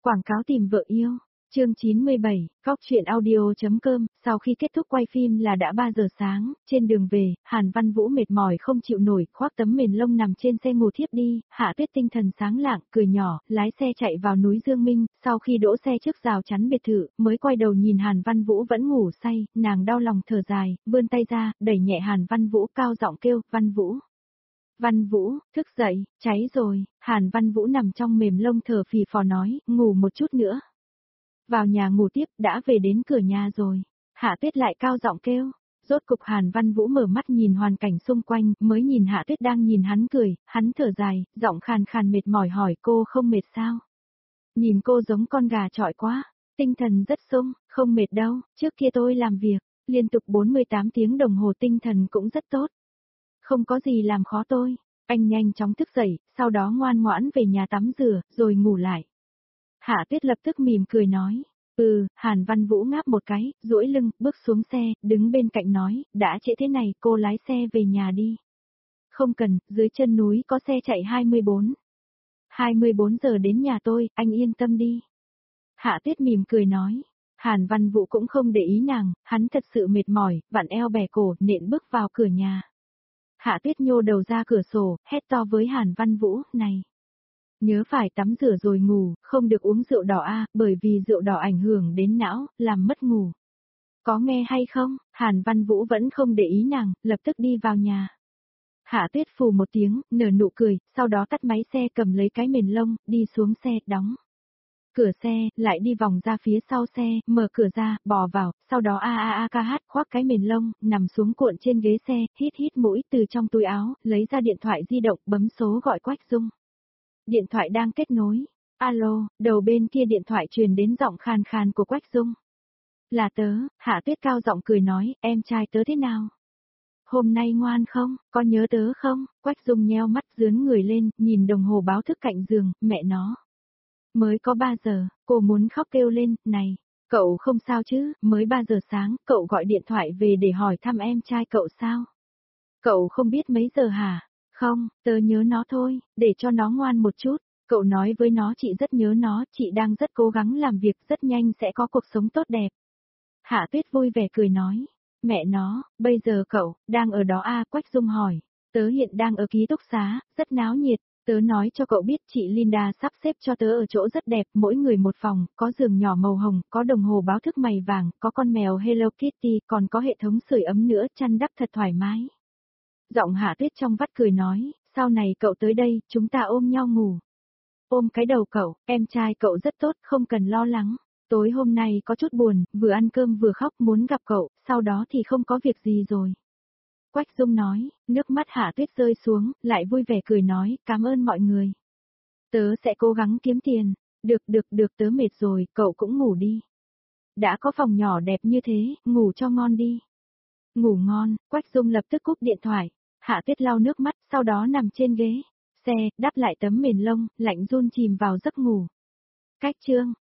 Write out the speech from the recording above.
Quảng cáo tìm vợ yêu. Chương 97, Cóc truyện audio.com. Sau khi kết thúc quay phim là đã 3 giờ sáng, trên đường về, Hàn Văn Vũ mệt mỏi không chịu nổi, khoác tấm mền lông nằm trên xe ngủ thiếp đi. Hạ Tuyết tinh thần sáng lạng, cười nhỏ, lái xe chạy vào núi Dương Minh, sau khi đỗ xe trước rào chắn biệt thự, mới quay đầu nhìn Hàn Văn Vũ vẫn ngủ say, nàng đau lòng thở dài, vươn tay ra, đẩy nhẹ Hàn Văn Vũ, cao giọng kêu, Văn Vũ. Văn Vũ, thức dậy, cháy rồi. Hàn Văn Vũ nằm trong mềm lông thở phì phò nói, ngủ một chút nữa. Vào nhà ngủ tiếp, đã về đến cửa nhà rồi. Hạ Tuyết lại cao giọng kêu. Rốt cục Hàn Văn Vũ mở mắt nhìn hoàn cảnh xung quanh, mới nhìn Hạ Tuyết đang nhìn hắn cười, hắn thở dài, giọng khàn khàn mệt mỏi hỏi cô không mệt sao? Nhìn cô giống con gà chọi quá, tinh thần rất sung, không mệt đâu, trước kia tôi làm việc, liên tục 48 tiếng đồng hồ tinh thần cũng rất tốt. Không có gì làm khó tôi. Anh nhanh chóng thức dậy, sau đó ngoan ngoãn về nhà tắm rửa, rồi ngủ lại. Hạ Tuyết lập tức mỉm cười nói. Hàn Văn Vũ ngáp một cái, duỗi lưng, bước xuống xe, đứng bên cạnh nói, đã trễ thế này, cô lái xe về nhà đi. Không cần, dưới chân núi có xe chạy 24 giờ đến nhà tôi, anh yên tâm đi. Hạ Tuyết mỉm cười nói. Hàn Văn Vũ cũng không để ý nàng, hắn thật sự mệt mỏi, vặn eo bẻ cổ, nện bước vào cửa nhà. Hạ Tuyết nhô đầu ra cửa sổ, hét to với Hàn Văn Vũ, này. Nhớ phải tắm rửa rồi ngủ, không được uống rượu đỏ bởi vì rượu đỏ ảnh hưởng đến não, làm mất ngủ. Có nghe hay không? Hàn Văn Vũ vẫn không để ý nàng, lập tức đi vào nhà. Hạ Tuyết phù một tiếng, nở nụ cười, sau đó tắt máy xe cầm lấy cái mền lông, đi xuống xe, đóng cửa xe, lại đi vòng ra phía sau xe, mở cửa ra, bò vào, sau đó ca hát, khoác cái mền lông, nằm xuống cuộn trên ghế xe, hít mũi từ trong túi áo, lấy ra điện thoại di động, bấm số gọi Quách Dung. Điện thoại đang kết nối. Alo, đầu bên kia điện thoại truyền đến giọng khàn khàn của Quách Dung. Là tớ. Hạ Tuyết cao giọng cười nói, em trai tớ thế nào? Hôm nay ngoan không, có nhớ tớ không? Quách Dung nheo mắt dướn người lên, nhìn đồng hồ báo thức cạnh giường, mẹ nó. Mới có 3 giờ, cô muốn khóc kêu lên, này, cậu không sao chứ, mới 3 giờ sáng, cậu gọi điện thoại về để hỏi thăm em trai cậu sao? Cậu không biết mấy giờ hả? Không, tớ nhớ nó thôi, để cho nó ngoan một chút, cậu nói với nó chị rất nhớ nó, chị đang rất cố gắng làm việc, rất nhanh sẽ có cuộc sống tốt đẹp. Hạ Tuyết vui vẻ cười nói, mẹ nó, bây giờ cậu, đang ở đó Quách Dung hỏi, tớ hiện đang ở ký túc xá, rất náo nhiệt. Tớ nói cho cậu biết chị Linda sắp xếp cho tớ ở chỗ rất đẹp, mỗi người một phòng, có giường nhỏ màu hồng, có đồng hồ báo thức mày vàng, có con mèo Hello Kitty, còn có hệ thống sưởi ấm nữa, chăn đắp thật thoải mái. Giọng Hạ Tuyết trong vắt cười nói, sau này cậu tới đây, chúng ta ôm nhau ngủ. Ôm cái đầu cậu, em trai cậu rất tốt, không cần lo lắng. Tối hôm nay có chút buồn, vừa ăn cơm vừa khóc muốn gặp cậu, sau đó thì không có việc gì rồi. Quách Dung nói, nước mắt Hạ Tuyết rơi xuống, lại vui vẻ cười nói, cảm ơn mọi người. Tớ sẽ cố gắng kiếm tiền. Được, tớ mệt rồi, cậu cũng ngủ đi. Đã có phòng nhỏ đẹp như thế, ngủ cho ngon đi. Ngủ ngon, Quách Dung lập tức cúp điện thoại. Hạ Tuyết lau nước mắt, sau đó nằm trên ghế xe, đắp lại tấm mền lông, lạnh run chìm vào giấc ngủ. Cách chương